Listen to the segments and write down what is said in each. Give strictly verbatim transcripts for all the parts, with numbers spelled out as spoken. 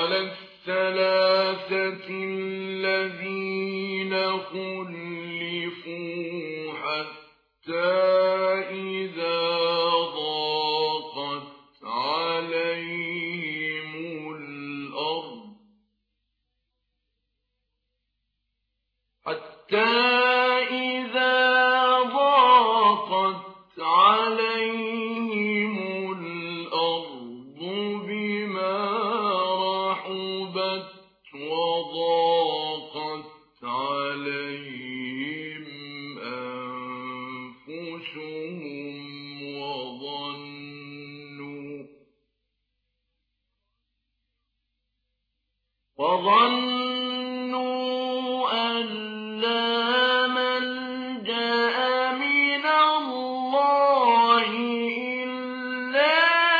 على الثلاثة الذين خلفوا حتى إذا ضاقت عليهم الأرض حتى إذا ضاقت عليهم الأرض بما رحبت وضاقت عليهم أنفسهم وظنوا وظنوا أن لا ملجأ من الله إلا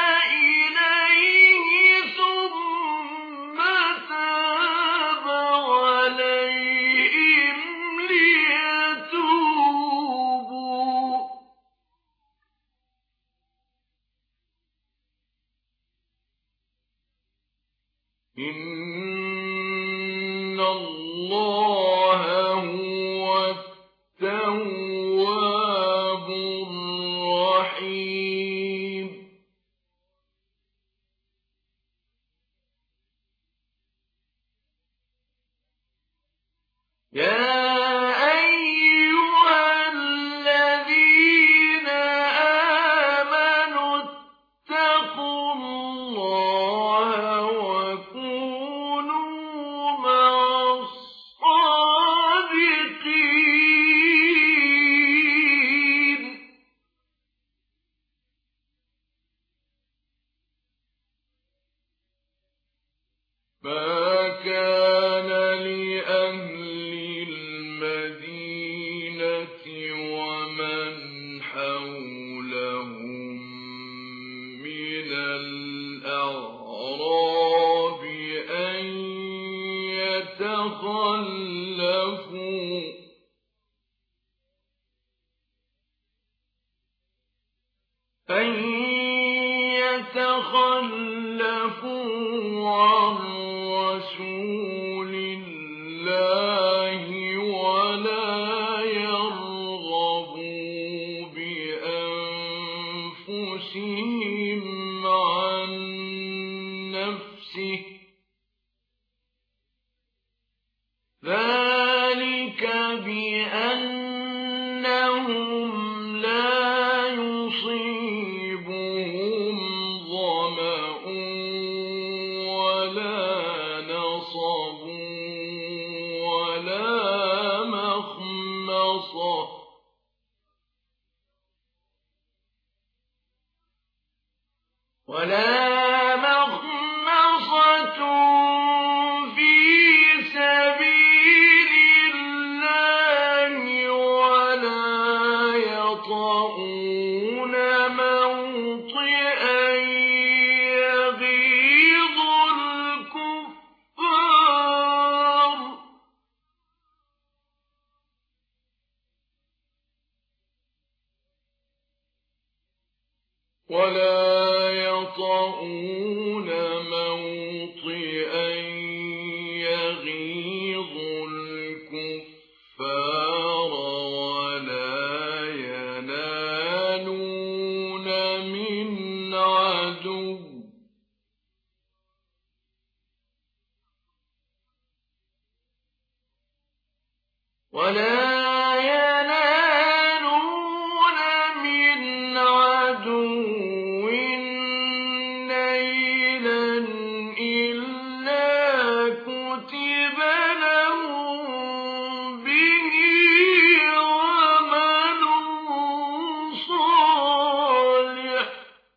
إليه ثم تاب عليهم ليتوبوا إن الله هو التواب الرحيم يا أيها الذين آمنوا اتقوا الله وكونوا مع الصادقين ما كان لأهل المدينة ومن حولهم من الأعراب أن يتخلفوا أن يتخلفوا عن رسول الله ولا يرغبوا بأنفسهم عن نفسه ذلك بأنهم لا يصيبهم ظمأ ولا نصب ولا مخمصة ولا مخمصة في سبيل الله ولا يطؤون موطئا يغيظ الكفار ولا يطؤون موطئا يغيظ الكفار ولا ينالون من عدو ولا ينالون من عدو نيلا إلا كتب لهم به عمل صالح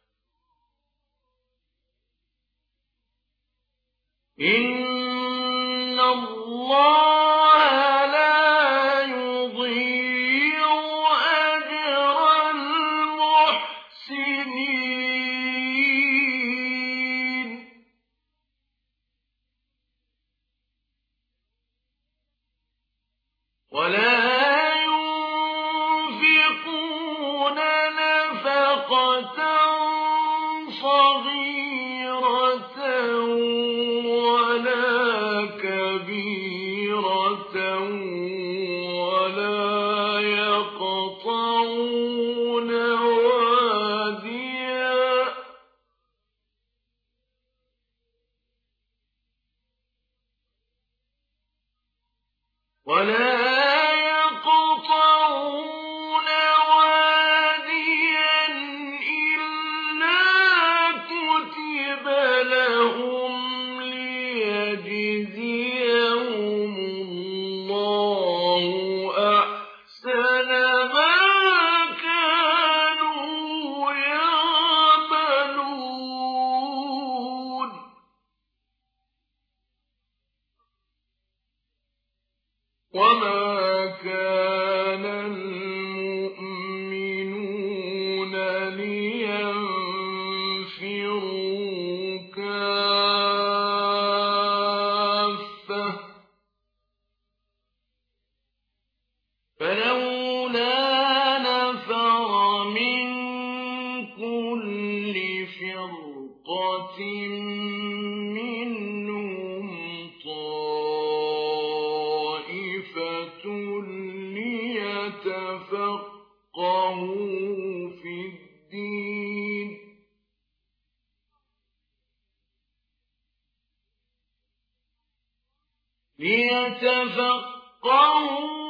إن الله لا يضيع أجر المحسنين ولا ينفقون نفقة صغيرة ولا يقطعون واديا إلا كتب لهم ليجزيهم الله أحسن ما كانوا يعملون وما كان المؤمنون لينفروا كافة فلولا نفر من كل فرقة منهم طائفة ليتفقهوا في الدين ليتفقهوا